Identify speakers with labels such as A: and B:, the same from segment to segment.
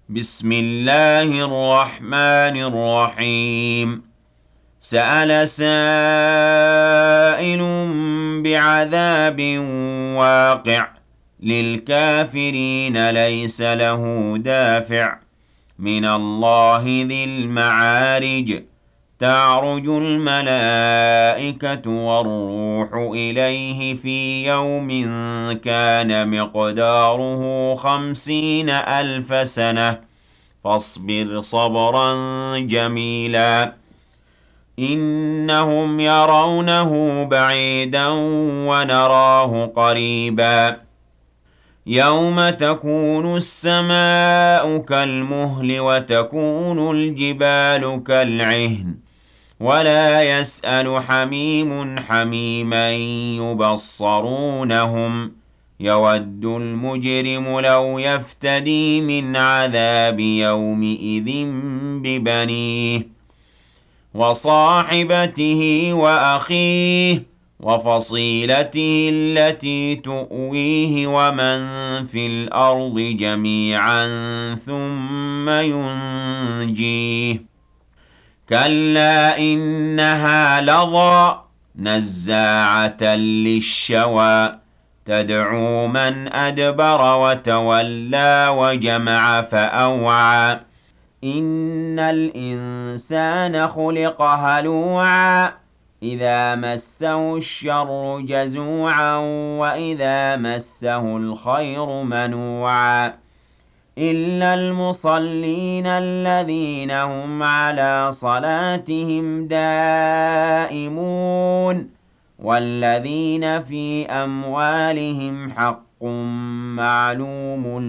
A: بسم الله الرحمن الرحيم. سأل سائل بعذاب واقع للكافرين ليس له دافع من الله ذي المعارج. تعرج الملائكة والروح إليه في يوم كان مقداره 50,000 سنة فاصبر صبرا جميلا إنهم يرونه بعيدا ونراه قريبا يوم تكون السماء كالمهل وتكون الجبال كالعهن ولا يسأل حميم حميما يبصرونهم يود المجرم لو يفتدي من عذاب يومئذ ببنيه وصاحبته وأخيه وفصيلته التي تؤويه ومن في الأرض جميعا ثم ينجيه كلا إنها لظى نزاعة للشوى تدعو من أدبر وتولى وجمع فأوعى إن الإنسان خلق هلوعا إذا مسه الشر جزوعا وإذا مسه الخير منوعا إلا المصلين الذين هم على صلاتهم دائمون والذين في أموالهم حق معلوم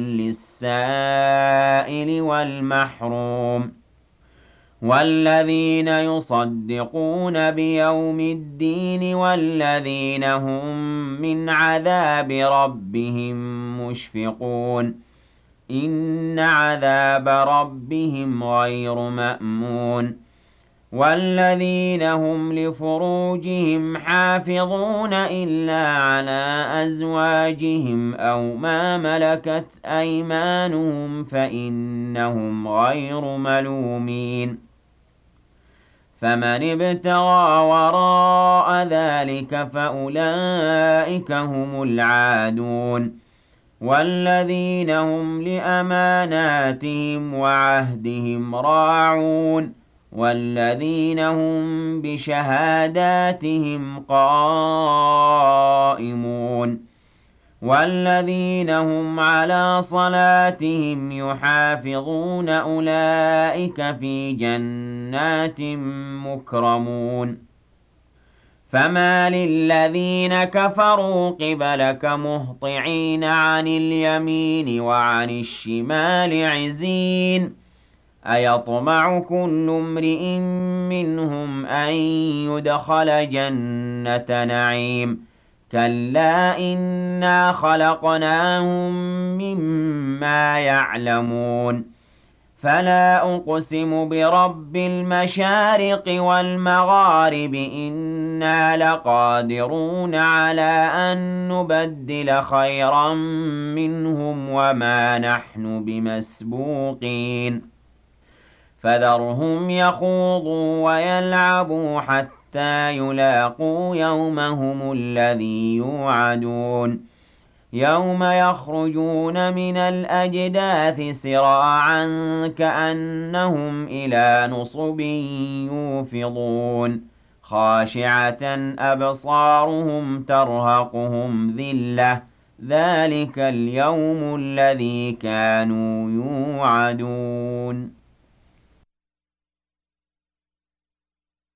A: للسائل والمحروم والذين يصدقون بيوم الدين والذين هم من عذاب ربهم مشفقون إن عذاب ربهم غير مأمون والذين هم لفروجهم حافظون إلا على أزواجهم أو ما ملكت أيمانهم فإنهم غير ملومين فمن ابتغى وراء ذلك فأولئك هم العادون والذين هم لأماناتهم وعهدهم راعون والذين هم بشهاداتهم قائمون والذين هم على صلاتهم يحافظون أولئك في جنات مكرمون فما للذين كفروا قبلك مهطعين عن اليمين وعن الشمال عزين أيطمع كل امرئ منهم أن يدخل جنة نعيم كلا إنا خلقناهم مما يعلمون فلا أقسم برب المشارق والمغارب إنا لقادرون على أن نبدل خيرا منهم وما نحن بمسبوقين فذرهم يخوضوا ويلعبوا حتى يلاقوا يومهم الذي يوعدون يوم يخرجون من الأجداث سراعا كأنهم إلى نصب يوفضون خاشعة أبصارهم ترهقهم ذلة ذلك اليوم الذي كانوا يوعدون